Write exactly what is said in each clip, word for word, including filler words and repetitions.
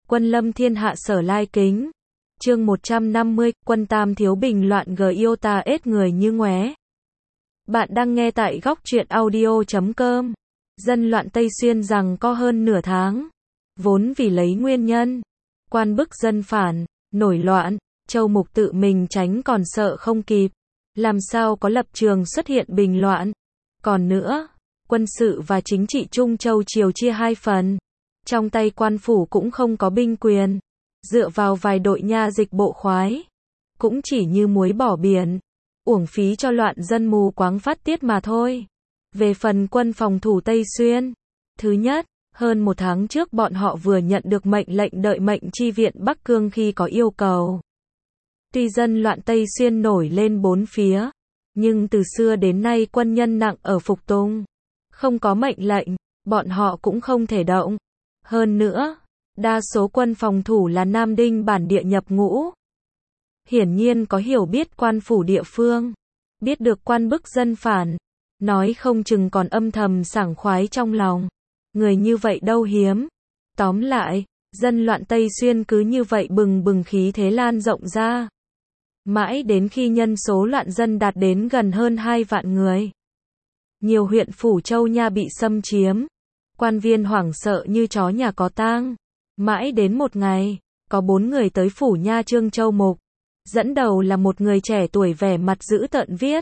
Quân lâm thiên hạ sở lai kính. Chương một trăm năm mươi, quân tam thiếu bình loạn g yêu ta ết người như ngoé. Bạn đang nghe tại góc truyện audio chấm com. Dân loạn Tây Xuyên rằng có hơn nửa tháng. Vốn vì lấy nguyên nhân quan bức dân phản, nổi loạn, Châu Mục tự mình tránh còn sợ không kịp. Làm sao có lập trường xuất hiện bình loạn. Còn nữa, quân sự và chính trị Trung Châu triều chia hai phần. Trong tay quan phủ cũng không có binh quyền. Dựa vào vài đội nha dịch bộ khoái. Cũng chỉ như muối bỏ biển. Uổng phí cho loạn dân mù quáng phát tiết mà thôi. Về phần quân phòng thủ Tây Xuyên. Thứ nhất, hơn một tháng trước bọn họ vừa nhận được mệnh lệnh đợi mệnh chi viện Bắc Cương khi có yêu cầu. Tuy dân loạn Tây Xuyên nổi lên bốn phía. Nhưng từ xưa đến nay quân nhân nặng ở phục tùng. Không có mệnh lệnh, bọn họ cũng không thể động. Hơn nữa, đa số quân phòng thủ là Nam Đinh bản địa nhập ngũ. Hiển nhiên có hiểu biết quan phủ địa phương. Biết được quan bức dân phản. Nói không chừng còn âm thầm sảng khoái trong lòng. Người như vậy đâu hiếm. Tóm lại, dân loạn Tây Xuyên cứ như vậy bừng bừng khí thế lan rộng ra. Mãi đến khi nhân số loạn dân đạt đến gần hơn hai vạn người. Nhiều huyện phủ Châu Nha bị xâm chiếm. Quan viên hoảng sợ như chó nhà có tang. Mãi đến một ngày, có bốn người tới phủ Nha Trương Châu Mục. Dẫn đầu là một người trẻ tuổi vẻ mặt dữ tợn viết.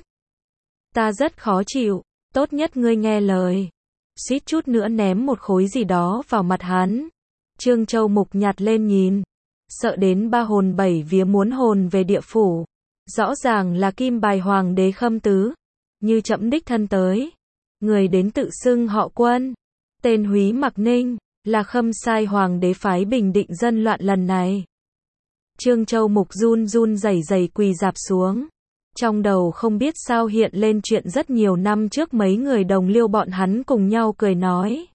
Ta rất khó chịu, tốt nhất ngươi nghe lời. Suýt chút nữa ném một khối gì đó vào mặt hắn. Trương Châu Mục nhặt lên nhìn. Sợ đến ba hồn bảy vía muốn hồn về địa phủ. Rõ ràng là kim bài hoàng đế Khâm Tứ. Như trẫm đích thân tới. Người đến tự xưng họ Quân. Tên Húy Mặc Ninh. Là Khâm Sai hoàng đế phái bình định dân loạn lần này. Trương Châu Mục run run rẩy rẩy quỳ rạp xuống. Trong đầu không biết sao hiện lên chuyện rất nhiều năm trước mấy người đồng liêu bọn hắn cùng nhau cười nói.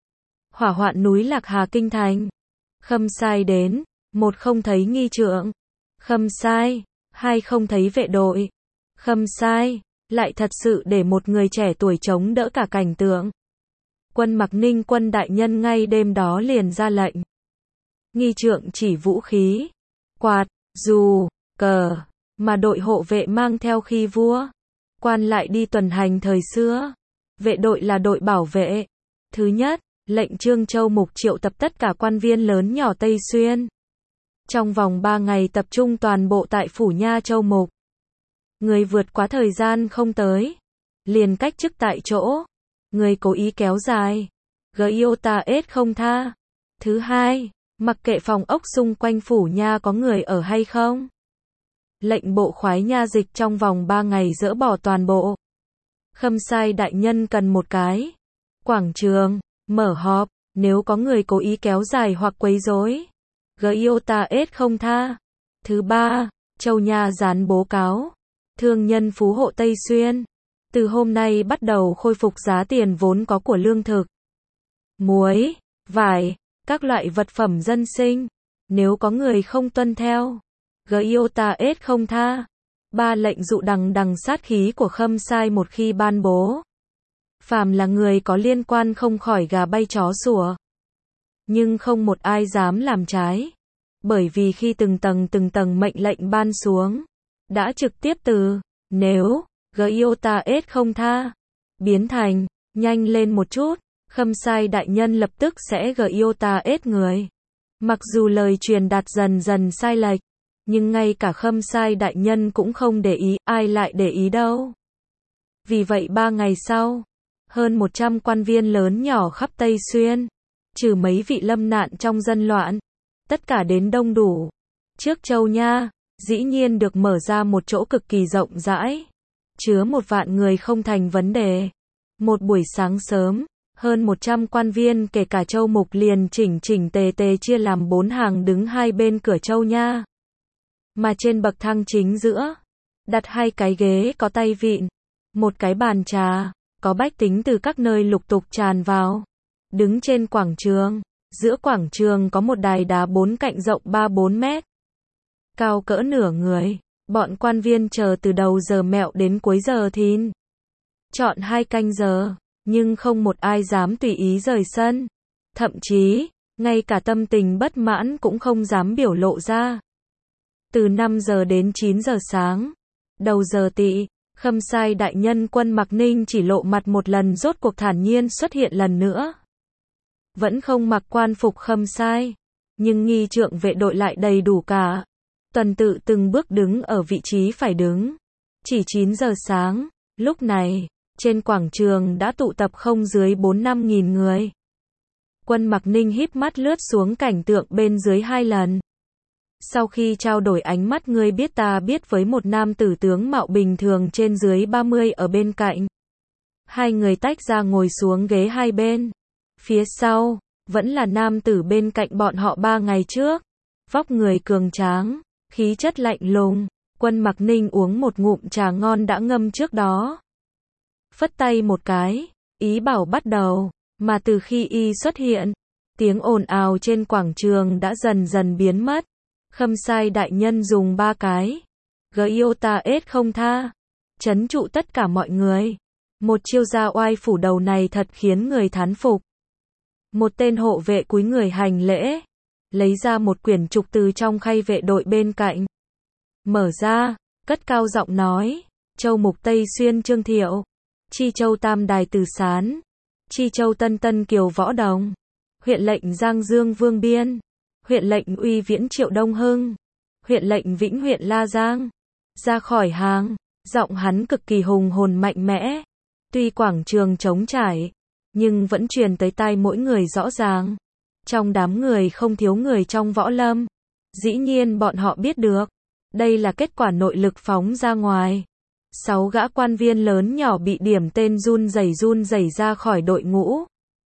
Hỏa hoạn núi Lạc Hà kinh thành. Khâm Sai đến. Một không thấy nghi trượng. Khâm Sai. Hai không thấy vệ đội. Khâm Sai. Lại thật sự để một người trẻ tuổi chống đỡ cả cảnh tượng. Quân Mặc Ninh quân đại nhân ngay đêm đó liền ra lệnh. Nghi trượng chỉ vũ khí, quạt, dù, cờ, mà đội hộ vệ mang theo khi vua. Quan lại đi tuần hành thời xưa. Vệ đội là đội bảo vệ. Thứ nhất, lệnh Trương Châu Mục triệu tập tất cả quan viên lớn nhỏ Tây Xuyên. Trong vòng ba ngày tập trung toàn bộ tại phủ Nha Châu Mục. Người vượt quá thời gian không tới. Liền cách chức tại chỗ. Người cố ý kéo dài. G yêu ta ết không tha. Thứ hai, mặc kệ phòng ốc xung quanh phủ Nha có người ở hay không. Lệnh bộ khoái nha dịch trong vòng ba ngày dỡ bỏ toàn bộ. Khâm Sai đại nhân cần một cái. Quảng trường, mở họp, nếu có người cố ý kéo dài hoặc quấy rối. G yêu ta ết không tha. Thứ ba, Châu Nha dán bố cáo. Thương nhân phú hộ Tây Xuyên. Từ hôm nay bắt đầu khôi phục giá tiền vốn có của lương thực. Muối, vải, các loại vật phẩm dân sinh. Nếu có người không tuân theo. G yêu ta ết không tha. Ba lệnh dụ đằng đằng sát khí của Khâm Sai một khi ban bố. Phàm là người có liên quan không khỏi gà bay chó sủa. Nhưng không một ai dám làm trái. Bởi vì khi từng tầng từng tầng mệnh lệnh ban xuống. Đã trực tiếp từ, nếu, G yêu ta ết không tha. Biến thành, nhanh lên một chút. Khâm Sai đại nhân lập tức sẽ G yêu ta ết người. Mặc dù lời truyền đạt dần dần sai lệch. Nhưng ngay cả Khâm Sai đại nhân cũng không để ý, ai lại để ý đâu. Vì vậy ba ngày sau, hơn một trăm quan viên lớn nhỏ khắp Tây Xuyên, trừ mấy vị lâm nạn trong dân loạn, tất cả đến đông đủ. Trước Châu Nha, dĩ nhiên được mở ra một chỗ cực kỳ rộng rãi, chứa một vạn người không thành vấn đề. Một buổi sáng sớm, hơn một trăm quan viên kể cả Châu Mục liền chỉnh chỉnh tề tề chia làm bốn hàng đứng hai bên cửa Châu Nha. Mà trên bậc thang chính giữa, đặt hai cái ghế có tay vịn, một cái bàn trà, có bách tính từ các nơi lục tục tràn vào. Đứng trên quảng trường, giữa quảng trường có một đài đá bốn cạnh rộng ba bốn mét. Cao cỡ nửa người, bọn quan viên chờ từ đầu giờ mẹo đến cuối giờ thìn. Chọn hai canh giờ, nhưng không một ai dám tùy ý rời sân. Thậm chí, ngay cả tâm tình bất mãn cũng không dám biểu lộ ra. Từ năm giờ đến chín giờ sáng, đầu giờ tỵ, Khâm Sai đại nhân quân Mạc Ninh chỉ lộ mặt một lần rốt cuộc thản nhiên xuất hiện lần nữa. Vẫn không mặc quan phục Khâm Sai, nhưng nghi trượng vệ đội lại đầy đủ cả. Tuần tự từng bước đứng ở vị trí phải đứng. Chỉ chín giờ sáng, lúc này, trên quảng trường đã tụ tập không dưới bốn năm nghìn người. Quân Mạc Ninh híp mắt lướt xuống cảnh tượng bên dưới hai lần. Sau khi trao đổi ánh mắt ngươi biết ta biết với một nam tử tướng mạo bình thường trên dưới ba mươi ở bên cạnh. Hai người tách ra ngồi xuống ghế hai bên. Phía sau, vẫn là nam tử bên cạnh bọn họ ba ngày trước. Vóc người cường tráng, khí chất lạnh lùng. Quân Mạc Ninh uống một ngụm trà ngon đã ngâm trước đó. Phất tay một cái, ý bảo bắt đầu. Mà từ khi y xuất hiện, tiếng ồn ào trên quảng trường đã dần dần biến mất. Khâm Sai đại nhân dùng ba cái Gyota-S không tha, trấn trụ tất cả mọi người. Một chiêu gia oai phủ đầu này thật khiến người thán phục. Một tên hộ vệ cúi người hành lễ, lấy ra một quyển trục từ trong khay vệ đội bên cạnh. Mở ra, cất cao giọng nói, Châu Mục Tây Xuyên Trương Thiệu, Chi Châu Tam Đài Từ Sán, Chi Châu Tân Tân Kiều Võ Đồng, huyện lệnh Giang Dương Vương Biên, huyện lệnh Uy Viễn Triệu Đông Hưng, huyện lệnh Vĩnh huyện La Giang, ra khỏi hàng, giọng hắn cực kỳ hùng hồn mạnh mẽ. Tuy quảng trường trống trải, nhưng vẫn truyền tới tai mỗi người rõ ràng. Trong đám người không thiếu người trong võ lâm. Dĩ nhiên bọn họ biết được, đây là kết quả nội lực phóng ra ngoài. Sáu gã quan viên lớn nhỏ bị điểm tên run rẩy run rẩy ra khỏi đội ngũ.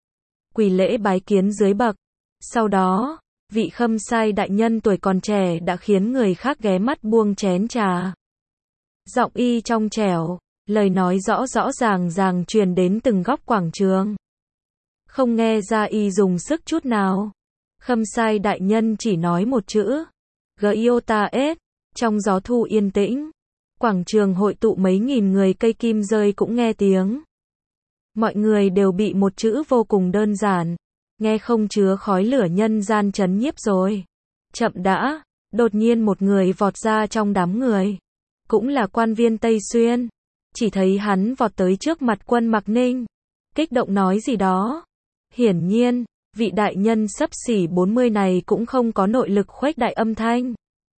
Quỳ lễ bái kiến dưới bậc. Sau đó, vị Khâm Sai đại nhân tuổi còn trẻ đã khiến người khác ghé mắt buông chén trà. Giọng y trong trẻo, lời nói rõ rõ ràng ràng truyền đến từng góc quảng trường. Không nghe ra y dùng sức chút nào. Khâm Sai đại nhân chỉ nói một chữ, Gyota-S. Trong gió thu yên tĩnh, quảng trường hội tụ mấy nghìn người, cây kim rơi cũng nghe tiếng. Mọi người đều bị một chữ vô cùng đơn giản, nghe không chứa khói lửa nhân gian chấn nhiếp rồi. Chậm đã, đột nhiên một người vọt ra trong đám người. Cũng là quan viên Tây Xuyên. Chỉ thấy hắn vọt tới trước mặt quân Mạc Ninh. Kích động nói gì đó. Hiển nhiên, vị đại nhân xấp xỉ bốn mươi này cũng không có nội lực khuếch đại âm thanh.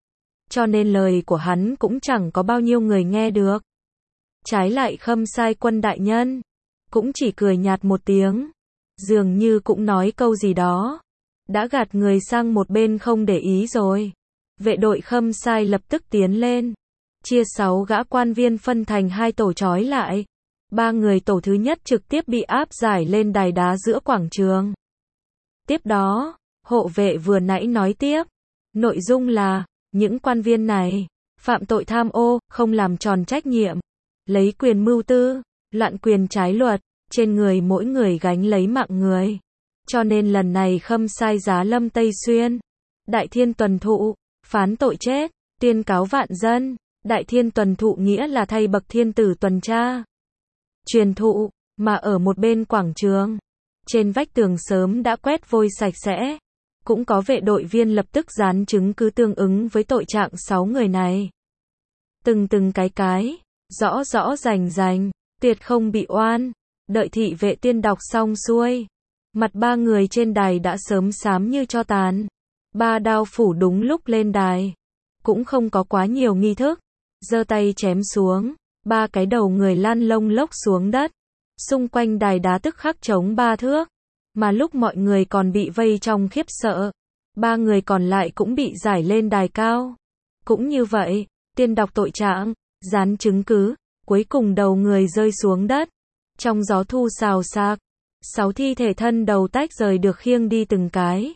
Cho nên lời của hắn cũng chẳng có bao nhiêu người nghe được. Trái lại Khâm Sai quân đại nhân, cũng chỉ cười nhạt một tiếng. Dường như cũng nói câu gì đó. Đã gạt người sang một bên không để ý rồi. Vệ đội Khâm Sai lập tức tiến lên. Chia sáu gã quan viên phân thành hai tổ trói lại. Ba người tổ thứ nhất trực tiếp bị áp giải lên đài đá giữa quảng trường. Tiếp đó, hộ vệ vừa nãy nói tiếp. Nội dung là, những quan viên này, phạm tội tham ô, không làm tròn trách nhiệm, lấy quyền mưu tư, loạn quyền trái luật, trên người mỗi người gánh lấy mạng người. Cho nên lần này Khâm Sai giá lâm Tây Xuyên. Đại thiên tuần thụ, phán tội chết, tuyên cáo vạn dân. Đại thiên tuần thụ nghĩa là thay bậc thiên tử tuần tra. Truyền thụ, mà ở một bên quảng trường. Trên vách tường sớm đã quét vôi sạch sẽ. Cũng có vệ đội viên lập tức dán chứng cứ tương ứng với tội trạng sáu người này. Từng từng cái cái, rõ rõ rành rành, tuyệt không bị oan. Đợi thị vệ tuyên đọc xong xuôi. Mặt ba người trên đài đã sớm xám như tro tàn. Ba đao phủ đúng lúc lên đài. Cũng không có quá nhiều nghi thức. Giơ tay chém xuống. Ba cái đầu người lăn lông lốc xuống đất. Xung quanh đài đá tức khắc trống ba thước. Mà lúc mọi người còn bị vây trong khiếp sợ, ba người còn lại cũng bị giải lên đài cao. Cũng như vậy, tuyên đọc tội trạng, dán chứng cứ, cuối cùng đầu người rơi xuống đất. Trong gió thu xào xạc, sáu thi thể thân đầu tách rời được khiêng đi từng cái.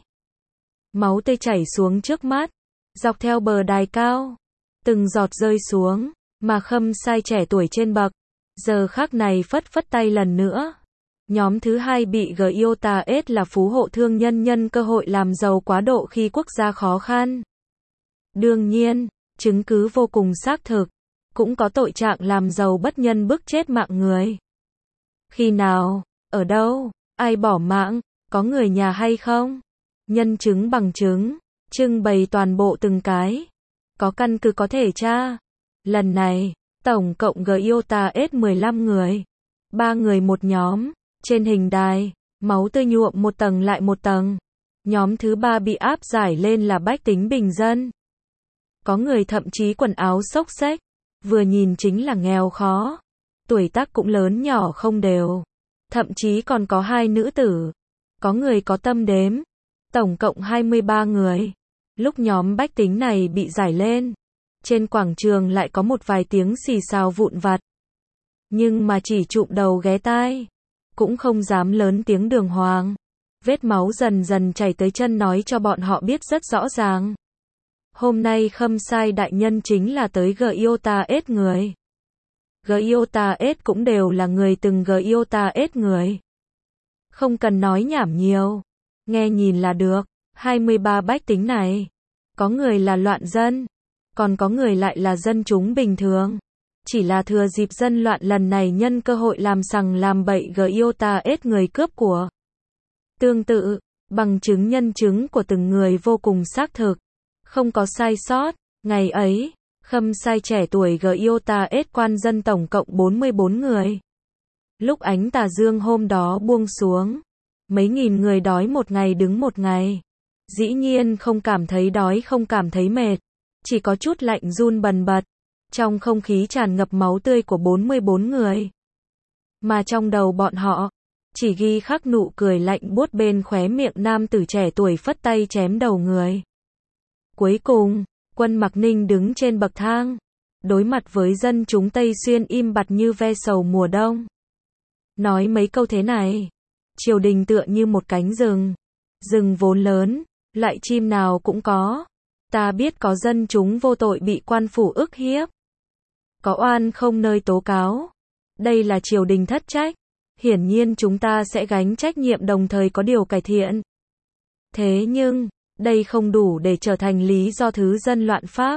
Máu tươi chảy xuống trước mắt, dọc theo bờ đài cao, từng giọt rơi xuống, mà Khâm Sai trẻ tuổi trên bậc, giờ khắc này phất phất tay lần nữa. Nhóm thứ hai bị Gyota-S là phú hộ thương nhân nhân cơ hội làm giàu quá độ khi quốc gia khó khăn. Đương nhiên, chứng cứ vô cùng xác thực, cũng có tội trạng làm giàu bất nhân bức chết mạng người. Khi nào, ở đâu, ai bỏ mạng, có người nhà hay không? nhân chứng bằng chứng, trưng bày toàn bộ từng cái. Có căn cứ có thể tra. Lần này, tổng cộng gờ i o ta ét mười lăm người. Ba người một nhóm. Trên hình đài, máu tươi nhuộm một tầng lại một tầng. Nhóm thứ ba bị áp giải lên là bách tính bình dân. Có người thậm chí quần áo xốc xếch, vừa nhìn chính là nghèo khó. Tuổi tác cũng lớn nhỏ không đều. Thậm chí còn có hai nữ tử. Có người có tâm đếm. Tổng cộng hai mươi ba người. Lúc nhóm bách tính này bị giải lên, trên quảng trường lại có một vài tiếng xì xào vụn vặt. Nhưng mà chỉ trụm đầu ghé tai, cũng không dám lớn tiếng đường hoàng. Vết máu dần dần chảy tới chân nói cho bọn họ biết rất rõ ràng. Hôm nay Khâm Sai đại nhân chính là tới gờ i o ta ét người. gờ i o ta ét cũng đều là người từng gờ i o ta ét người. Không cần nói nhảm nhiều, nghe nhìn là được. hai mươi ba bách tính này, có người là loạn dân, còn có người lại là dân chúng bình thường. Chỉ là thừa dịp dân loạn lần này nhân cơ hội làm sằng làm bậy gờ i o ta ét người cướp của. Tương tự, bằng chứng nhân chứng của từng người vô cùng xác thực, không có sai sót. Ngày ấy, Khâm Sai trẻ tuổi gờ i o ta ét quan dân tổng cộng bốn mươi bốn người. Lúc ánh tà dương hôm đó buông xuống, mấy nghìn người đói một ngày đứng một ngày. Dĩ nhiên không cảm thấy đói, không cảm thấy mệt, chỉ có chút lạnh run bần bật. Trong không khí tràn ngập máu tươi của bốn mươi bốn người. Mà trong đầu bọn họ, chỉ ghi khắc nụ cười lạnh buốt bên khóe miệng nam tử trẻ tuổi phất tay chém đầu người. Cuối cùng, Quân Mặc Ninh đứng trên bậc thang, đối mặt với dân chúng Tây Xuyên im bặt như ve sầu mùa đông. Nói mấy câu thế này, triều đình tựa như một cánh rừng. Rừng vốn lớn, loại chim nào cũng có. Ta biết có dân chúng vô tội bị quan phủ ức hiếp. Có oan không nơi tố cáo. Đây là triều đình thất trách. Hiển nhiên chúng ta sẽ gánh trách nhiệm đồng thời có điều cải thiện. Thế nhưng, đây không đủ để trở thành lý do thứ dân loạn pháp.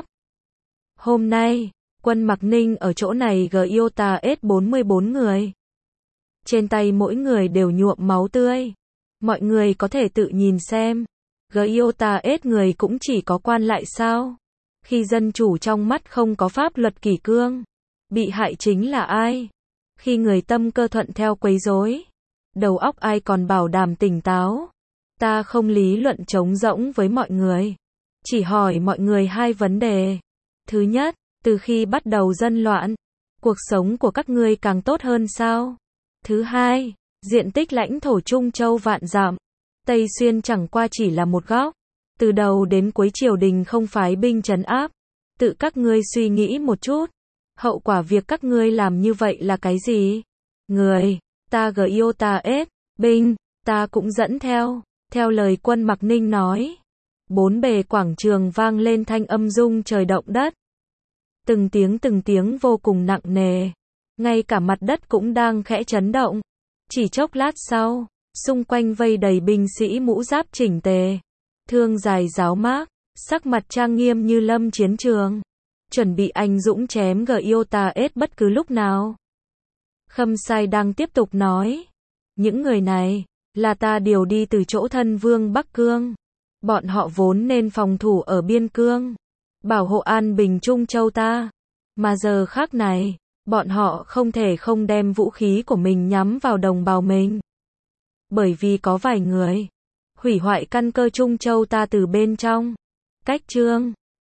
Hôm nay, Quân Mặc Ninh ở chỗ này gờ i o ta ét bốn mươi bốn người. Trên tay mỗi người đều nhuộm máu tươi. Mọi người có thể tự nhìn xem. gờ i o ta ét người cũng chỉ có quan lại sao? Khi dân chủ trong mắt không có pháp luật kỷ cương, bị hại chính là ai? Khi người tâm cơ thuận theo quấy rối, đầu óc ai còn bảo đảm tỉnh táo? Ta không lý luận trống rỗng với mọi người, chỉ hỏi mọi người hai vấn đề. Thứ nhất, từ khi bắt đầu dân loạn, cuộc sống của các ngươi càng tốt hơn sao? Thứ hai, diện tích lãnh thổ Trung Châu vạn dặm, Tây Xuyên chẳng qua chỉ là một góc. Từ đầu đến cuối triều đình không phái binh trấn áp. Tự các ngươi suy nghĩ một chút. Hậu quả việc các ngươi làm như vậy là cái gì? Người, ta gờ i o ta ét, binh, ta cũng dẫn theo. Theo lời Quân Mặc Ninh nói. Bốn bề quảng trường vang lên thanh âm rung trời động đất. Từng tiếng từng tiếng vô cùng nặng nề. Ngay cả mặt đất cũng đang khẽ chấn động. Chỉ chốc lát sau, xung quanh vây đầy binh sĩ mũ giáp chỉnh tề. Thương dài giáo mác, sắc mặt trang nghiêm như lâm chiến trường. Chuẩn bị anh dũng chém gờ i o ta ét bất cứ lúc nào. Khâm Sai đang tiếp tục nói. Những người này, là ta điều đi từ chỗ thân vương Bắc Cương. Bọn họ vốn nên phòng thủ ở biên cương, bảo hộ an bình Trung Châu ta. Mà giờ khác này, bọn họ không thể không đem vũ khí của mình nhắm vào đồng bào mình. Bởi vì có vài người hủy hoại căn cơ Trung Châu ta từ bên trong. Cách chương